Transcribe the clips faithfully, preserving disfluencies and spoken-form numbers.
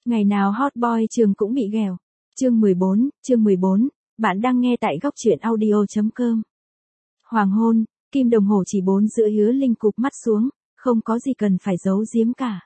Ngày nào hot boy trường cũng bị ghèo. Chương mười bốn, chương mười bốn, bạn đang nghe tại góc truyện audio chấm com. Hoàng hôn, kim đồng hồ chỉ bốn rưỡi Hứa Linh cụp mắt xuống, không có gì cần phải giấu giếm cả.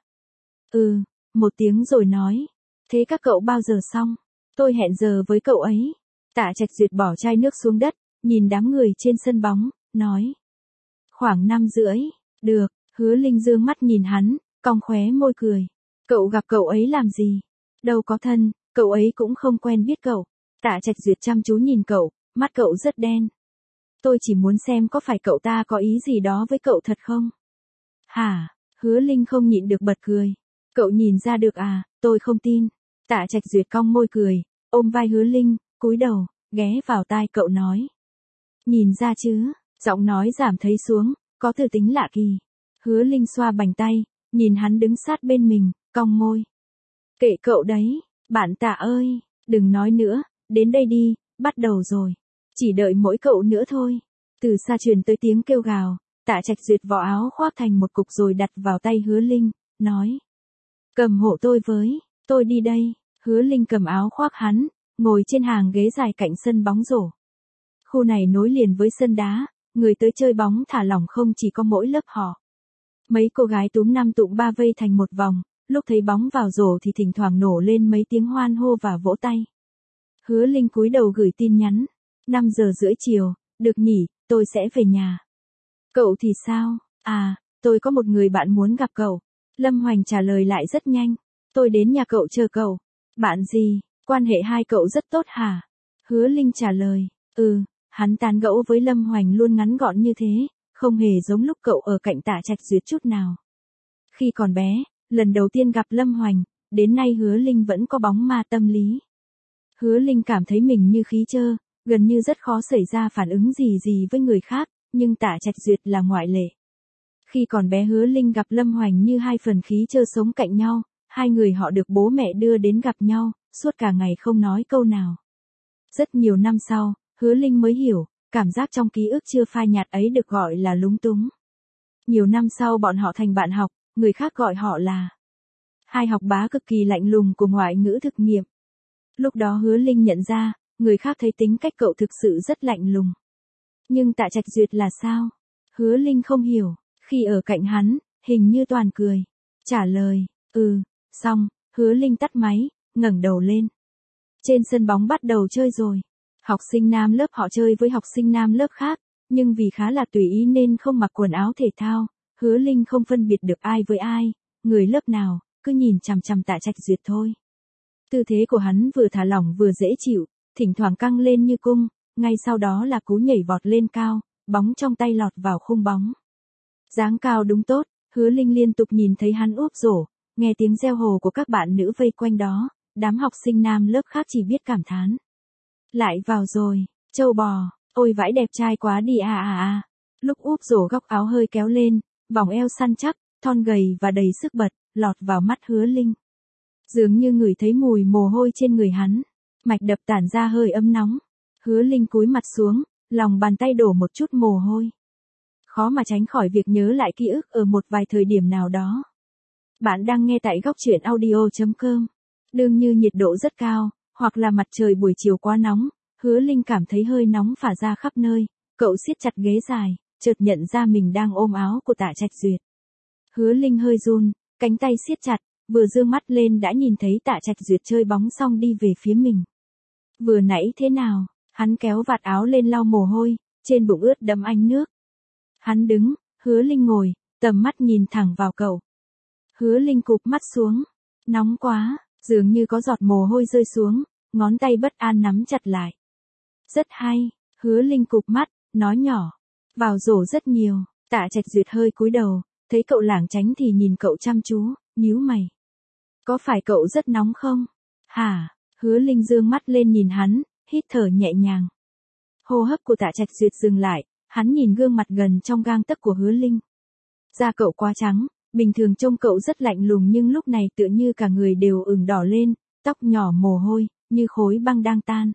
Ừ, một tiếng rồi nói. Thế các cậu bao giờ xong? Tôi hẹn giờ với cậu ấy. Tạ Trạch Duyệt bỏ chai nước xuống đất, nhìn đám người trên sân bóng, nói. Khoảng năm rưỡi, được, Hứa Linh dương mắt nhìn hắn, cong khóe môi cười. Cậu gặp cậu ấy làm gì? Đâu có thân, cậu ấy cũng không quen biết cậu. Tạ Trạch Duyệt chăm chú nhìn cậu, mắt cậu rất đen. Tôi chỉ muốn xem có phải cậu ta có ý gì đó với cậu thật không? Hả? Hứa Linh không nhịn được bật cười. Cậu nhìn ra được à, tôi không tin. Tạ Trạch Duyệt cong môi cười, ôm vai Hứa Linh, cúi đầu, ghé vào tai cậu nói. Nhìn ra chứ, giọng nói giảm thấy xuống, có từ tính lạ kỳ. Hứa Linh xoa bành tay, nhìn hắn đứng sát bên mình, cong môi. Kệ cậu đấy, bạn Tạ ơi, đừng nói nữa, đến đây đi, bắt đầu rồi. Chỉ đợi mỗi cậu nữa thôi. Từ xa truyền tới tiếng kêu gào, Tạ Trạch Duyệt vò áo khoác thành một cục rồi đặt vào tay Hứa Linh, nói. Cầm hộ tôi với, tôi đi đây. Hứa Linh cầm áo khoác hắn, ngồi trên hàng ghế dài cạnh sân bóng rổ. Khu này nối liền với sân đá, người tới chơi bóng thả lỏng không chỉ có mỗi lớp họ. Mấy cô gái túm năm tụm ba vây thành một vòng, lúc thấy bóng vào rổ thì thỉnh thoảng nổ lên mấy tiếng hoan hô và vỗ tay. Hứa Linh cúi đầu gửi tin nhắn. năm giờ rưỡi chiều, được nhỉ, tôi sẽ về nhà. Cậu thì sao? À, tôi có một người bạn muốn gặp cậu. Lâm Hoành trả lời lại rất nhanh. Tôi đến nhà cậu chờ cậu. Bạn gì? Quan hệ hai cậu rất tốt hả? Hứa Linh trả lời. Ừ, hắn tán gẫu với Lâm Hoành luôn ngắn gọn như thế, không hề giống lúc cậu ở cạnh Tạ Trạch Duyệt chút nào. Khi còn bé, lần đầu tiên gặp Lâm Hoành, đến nay Hứa Linh vẫn có bóng ma tâm lý. Hứa Linh cảm thấy mình như khí trơ, gần như rất khó xảy ra phản ứng gì gì với người khác, nhưng Tạ Trạch Duyệt là ngoại lệ. Khi còn bé Hứa Linh gặp Lâm Hoành như hai phần khí trơ sống cạnh nhau, hai người họ được bố mẹ đưa đến gặp nhau, suốt cả ngày không nói câu nào. Rất nhiều năm sau, Hứa Linh mới hiểu, cảm giác trong ký ức chưa phai nhạt ấy được gọi là lúng túng. Nhiều năm sau bọn họ thành bạn học, người khác gọi họ là hai học bá cực kỳ lạnh lùng của ngoại ngữ thực nghiệm. Lúc đó Hứa Linh nhận ra, người khác thấy tính cách cậu thực sự rất lạnh lùng. Nhưng Tạ Trạch Duyệt là sao? Hứa Linh không hiểu, khi ở cạnh hắn, hình như toàn cười. Trả lời, ừ, xong, Hứa Linh tắt máy, ngẩng đầu lên. Trên sân bóng bắt đầu chơi rồi. Học sinh nam lớp họ chơi với học sinh nam lớp khác, nhưng vì khá là tùy ý nên không mặc quần áo thể thao, Hứa Linh không phân biệt được ai với ai, người lớp nào, cứ nhìn chằm chằm Tạ Trạch Duyệt thôi. Tư thế của hắn vừa thả lỏng vừa dễ chịu, thỉnh thoảng căng lên như cung, ngay sau đó là cú nhảy vọt lên cao, bóng trong tay lọt vào khung bóng. Dáng cao đúng tốt, Hứa Linh liên tục nhìn thấy hắn úp rổ, nghe tiếng reo hò của các bạn nữ vây quanh đó, đám học sinh nam lớp khác chỉ biết cảm thán. Lại vào rồi, châu bò, ôi vãi đẹp trai quá đi à à à. Lúc úp rổ góc áo hơi kéo lên, vòng eo săn chắc, thon gầy và đầy sức bật, lọt vào mắt Hứa Linh. Dường như ngửi thấy mùi mồ hôi trên người hắn, mạch đập tản ra hơi ấm nóng. Hứa Linh cúi mặt xuống, lòng bàn tay đổ một chút mồ hôi. Khó mà tránh khỏi việc nhớ lại ký ức ở một vài thời điểm nào đó. Bạn đang nghe tại góc truyện audio chấm com. Đương như nhiệt độ rất cao, hoặc là mặt trời buổi chiều quá nóng, Hứa Linh cảm thấy hơi nóng phả ra khắp nơi, cậu siết chặt ghế dài, chợt nhận ra mình đang ôm áo của Tạ Trạch Duyệt. Hứa Linh hơi run, cánh tay siết chặt, vừa giương mắt lên đã nhìn thấy Tạ Trạch Duyệt chơi bóng xong đi về phía mình. Vừa nãy thế nào? Hắn kéo vạt áo lên lau mồ hôi, trên bụng ướt đẫm ánh nước. Hắn đứng, Hứa Linh ngồi, tầm mắt nhìn thẳng vào cậu. Hứa Linh cụp mắt xuống. Nóng quá, dường như có giọt mồ hôi rơi xuống, ngón tay bất an nắm chặt lại. Rất hay, Hứa Linh cụp mắt, nói nhỏ. Vào rổ rất nhiều, Tạ Trạch Duyệt hơi cúi đầu, thấy cậu lảng tránh thì nhìn cậu chăm chú, nhíu mày. Có phải cậu rất nóng không? Hả? Hứa Linh dương mắt lên nhìn hắn, hít thở nhẹ nhàng. Hô hấp của Tạ Trạch Duyệt dừng lại, hắn nhìn gương mặt gần trong gang tấc của Hứa Linh. Da cậu quá trắng, bình thường trông cậu rất lạnh lùng nhưng lúc này tựa như cả người đều ửng đỏ lên, tóc nhỏ mồ hôi, như khối băng đang tan.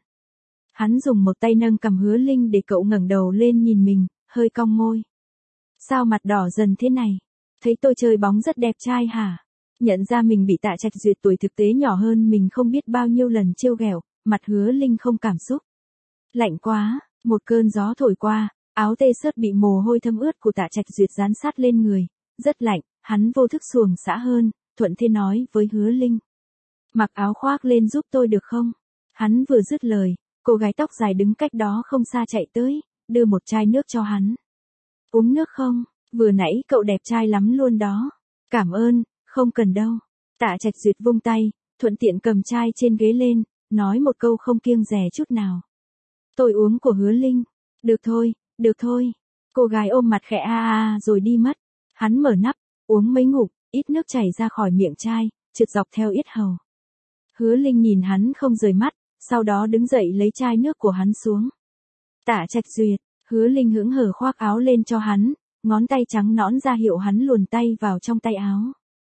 Hắn dùng một tay nâng cằm Hứa Linh để cậu ngẩng đầu lên nhìn mình, hơi cong môi. Sao mặt đỏ dần thế này? Thấy tôi chơi bóng rất đẹp trai hả? Nhận ra mình bị Tạ Trạch Duyệt tuổi thực tế nhỏ hơn mình không biết bao nhiêu lần trêu ghẹo, mặt Hứa Linh không cảm xúc. Lạnh quá, một cơn gió thổi qua, áo tê sớt bị mồ hôi thấm ướt của Tạ Trạch Duyệt dán sát lên người, rất lạnh, hắn vô thức xuồng xã hơn, thuận thế nói với Hứa Linh. Mặc áo khoác lên giúp tôi được không? Hắn vừa dứt lời, cô gái tóc dài đứng cách đó không xa chạy tới, đưa một chai nước cho hắn. Uống nước không? Vừa nãy cậu đẹp trai lắm luôn đó. Cảm ơn, không cần đâu. Tạ Trạch Duyệt vung tay, thuận tiện cầm chai trên ghế lên, nói một câu không kiêng dè chút nào. Tôi uống của Hứa Linh. Được thôi, được thôi. Cô gái ôm mặt khẽ a a rồi đi mất. Hắn mở nắp, uống mấy ngụm, ít nước chảy ra khỏi miệng chai, trượt dọc theo yết hầu. Hứa Linh nhìn hắn không rời mắt, sau đó đứng dậy lấy chai nước của hắn xuống. Tạ Trạch Duyệt, Hứa Linh hững hờ khoác áo lên cho hắn, ngón tay trắng nõn ra hiệu hắn luồn tay vào trong tay áo.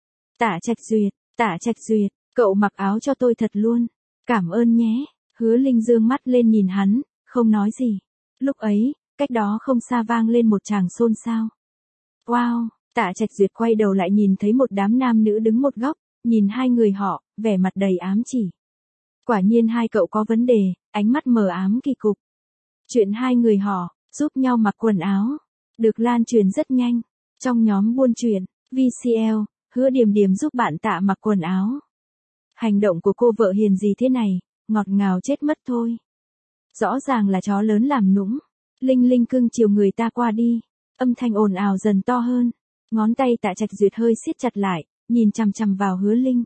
Tạ Trạch Duyệt, Tạ Trạch Duyệt, cậu mặc áo cho tôi thật luôn. Cảm ơn nhé. Hứa Linh dương mắt lên nhìn hắn, không nói gì. Lúc ấy, cách đó không xa vang lên một tràng xôn xao. Wow, Tạ Trạch Duyệt quay đầu lại nhìn thấy một đám nam nữ đứng một góc, nhìn hai người họ, vẻ mặt đầy ám chỉ. Quả nhiên hai cậu có vấn đề, ánh mắt mờ ám kỳ cục. Chuyện hai người họ, giúp nhau mặc quần áo, được lan truyền rất nhanh. Trong nhóm buôn chuyện, vê xê lờ, Hứa Điềm Điềm giúp bạn Tạ mặc quần áo. Hành động của cô vợ hiền gì thế này, ngọt ngào chết mất thôi. Rõ ràng là chó lớn làm nũng. Linh Linh cưng chiều người ta qua đi. Âm thanh ồn ào dần to hơn. Ngón tay Tạ Trạch Duyệt hơi siết chặt lại, nhìn chằm chằm vào Hứa Linh.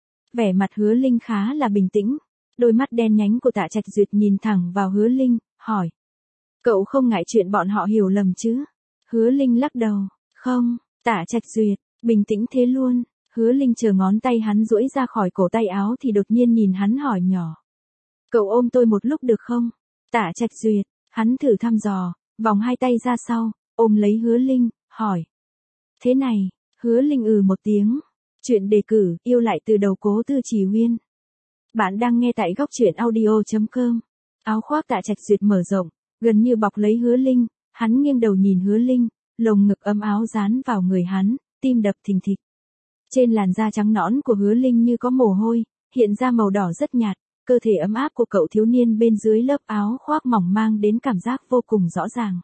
Vẻ mặt Hứa Linh khá là bình tĩnh. Đôi mắt đen nhánh của Tạ Trạch Duyệt nhìn thẳng vào Hứa Linh, hỏi. Cậu không ngại chuyện bọn họ hiểu lầm chứ? Hứa Linh lắc đầu. Không, Tạ Trạch Duyệt, bình tĩnh thế luôn. Hứa Linh chờ ngón tay hắn duỗi ra khỏi cổ tay áo thì đột nhiên nhìn hắn hỏi nhỏ. Cậu ôm tôi một lúc được không? Tạ Trạch Duyệt, hắn thử thăm dò, vòng hai tay ra sau, ôm lấy Hứa Linh, hỏi. Thế này, Hứa Linh ừ một tiếng. Chuyện đề cử, yêu lại từ đầu Cố Tư Trì Huyên. Bạn đang nghe tại góc truyện audio chấm com. Áo khoác Tạ Trạch Duyệt mở rộng, gần như bọc lấy Hứa Linh, hắn nghiêng đầu nhìn Hứa Linh, lồng ngực ấm áo dán vào người hắn, tim đập thình thịch. Trên làn da trắng nõn của Hứa Linh như có mồ hôi, hiện ra màu đỏ rất nhạt, cơ thể ấm áp của cậu thiếu niên bên dưới lớp áo khoác mỏng mang đến cảm giác vô cùng rõ ràng.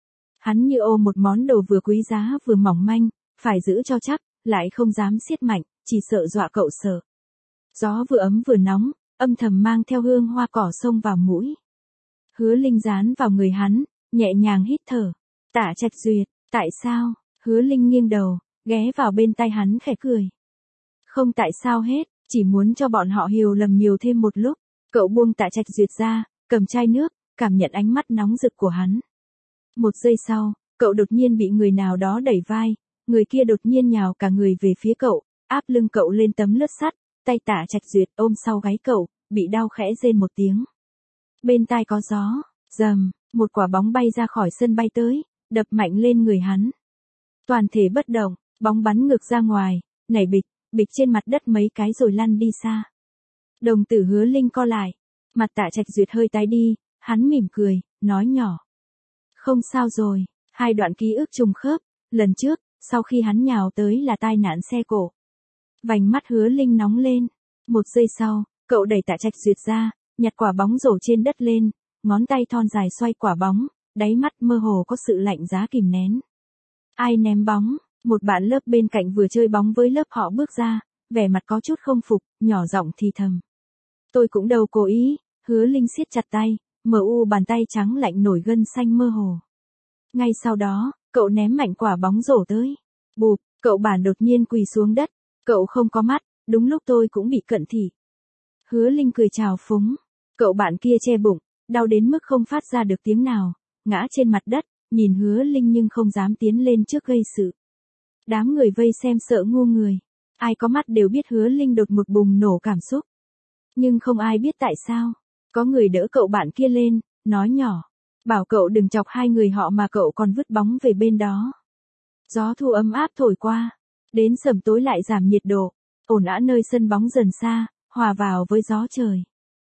Hắn như ôm một món đồ vừa quý giá vừa mỏng manh, phải giữ cho chắc, lại không dám siết mạnh, chỉ sợ dọa cậu sợ. Gió vừa ấm vừa nóng, âm thầm mang theo hương hoa cỏ xông vào mũi. Hứa Linh dán vào người hắn, nhẹ nhàng hít thở. Tạ Trạch Duyệt, tại sao? Hứa Linh nghiêng đầu, ghé vào bên tai hắn khẽ cười. Không tại sao hết, chỉ muốn cho bọn họ hiểu lầm nhiều thêm một lúc. Cậu buông Tạ Trạch Duyệt ra, cầm chai nước, cảm nhận ánh mắt nóng rực của hắn. Một giây sau, cậu đột nhiên bị người nào đó đẩy vai, người kia đột nhiên nhào cả người về phía cậu, áp lưng cậu lên tấm lướt sắt, tay Tạ Trạch Duyệt ôm sau gáy cậu, bị đau khẽ rên một tiếng. Bên tai có gió, rầm, một quả bóng bay ra khỏi sân bay tới, đập mạnh lên người hắn. Toàn thể bất động, bóng bắn ngược ra ngoài, nảy bịch, bịch trên mặt đất mấy cái rồi lăn đi xa. Đồng tử Hứa Linh co lại, mặt Tạ Trạch Duyệt hơi tái đi, hắn mỉm cười, nói nhỏ. Không sao rồi, hai đoạn ký ức trùng khớp, lần trước, sau khi hắn nhào tới là tai nạn xe cộ. Vành mắt Hứa Linh nóng lên, một giây sau, cậu đẩy Tạ Trạch Duyệt ra, nhặt quả bóng rổ trên đất lên, ngón tay thon dài xoay quả bóng, đáy mắt mơ hồ có sự lạnh giá kìm nén. Ai ném bóng? Một bạn lớp bên cạnh vừa chơi bóng với lớp họ bước ra, vẻ mặt có chút không phục, nhỏ giọng thì thầm. Tôi cũng đâu cố ý. Hứa Linh siết chặt tay, mờ u bàn tay trắng lạnh nổi gân xanh mơ hồ. Ngay sau đó, cậu ném mạnh quả bóng rổ tới. Bụp, cậu bản đột nhiên quỳ xuống đất. Cậu không có mắt, đúng lúc tôi cũng bị cận thị. Hứa Linh cười chào phúng. Cậu bạn kia che bụng, đau đến mức không phát ra được tiếng nào, ngã trên mặt đất, nhìn Hứa Linh nhưng không dám tiến lên trước gây sự. Đám người vây xem sợ ngu người. Ai có mắt đều biết Hứa Linh đột ngột bùng nổ cảm xúc. Nhưng không ai biết tại sao. Có người đỡ cậu bạn kia lên, nói nhỏ. Bảo cậu đừng chọc hai người họ mà cậu còn vứt bóng về bên đó. Gió thu ấm áp thổi qua. Đến sẩm tối lại giảm nhiệt độ. Ồn ào nơi sân bóng dần xa, hòa vào với gió trời.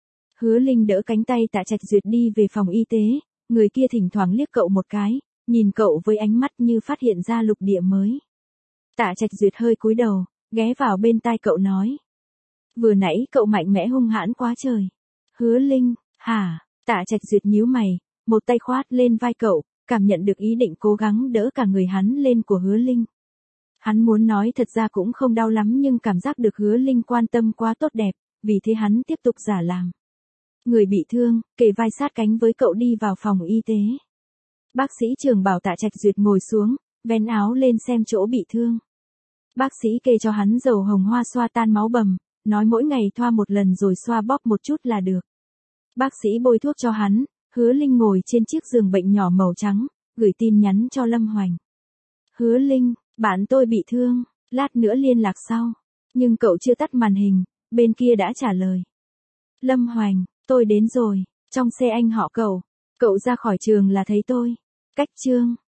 Hứa Linh đỡ cánh tay Tạ Trạch Duyệt đi về phòng y tế. Người kia thỉnh thoảng liếc cậu một cái, nhìn cậu với ánh mắt như phát hiện ra lục địa mới. Tạ Trạch Duyệt hơi cúi đầu, ghé vào bên tai cậu nói. Vừa nãy cậu mạnh mẽ hung hãn quá trời. Hứa Linh, hả? Tạ Trạch Duyệt nhíu mày, một tay khoát lên vai cậu, cảm nhận được ý định cố gắng đỡ cả người hắn lên của Hứa Linh. Hắn muốn nói thật ra cũng không đau lắm nhưng cảm giác được Hứa Linh quan tâm quá tốt đẹp, vì thế hắn tiếp tục giả làm. Người bị thương, kề vai sát cánh với cậu đi vào phòng y tế. Bác sĩ Trường bảo Tạ Trạch Duyệt ngồi xuống, vén áo lên xem chỗ bị thương. Bác sĩ kê cho hắn dầu hồng hoa xoa tan máu bầm, nói mỗi ngày thoa một lần rồi xoa bóp một chút là được. Bác sĩ bôi thuốc cho hắn, Hứa Linh ngồi trên chiếc giường bệnh nhỏ màu trắng, gửi tin nhắn cho Lâm Hoành. Hứa Linh, bạn tôi bị thương, lát nữa liên lạc sau. Nhưng cậu chưa tắt màn hình, bên kia đã trả lời. Lâm Hoành, tôi đến rồi, trong xe anh họ cậu, cậu ra khỏi trường là thấy tôi. Cách chương.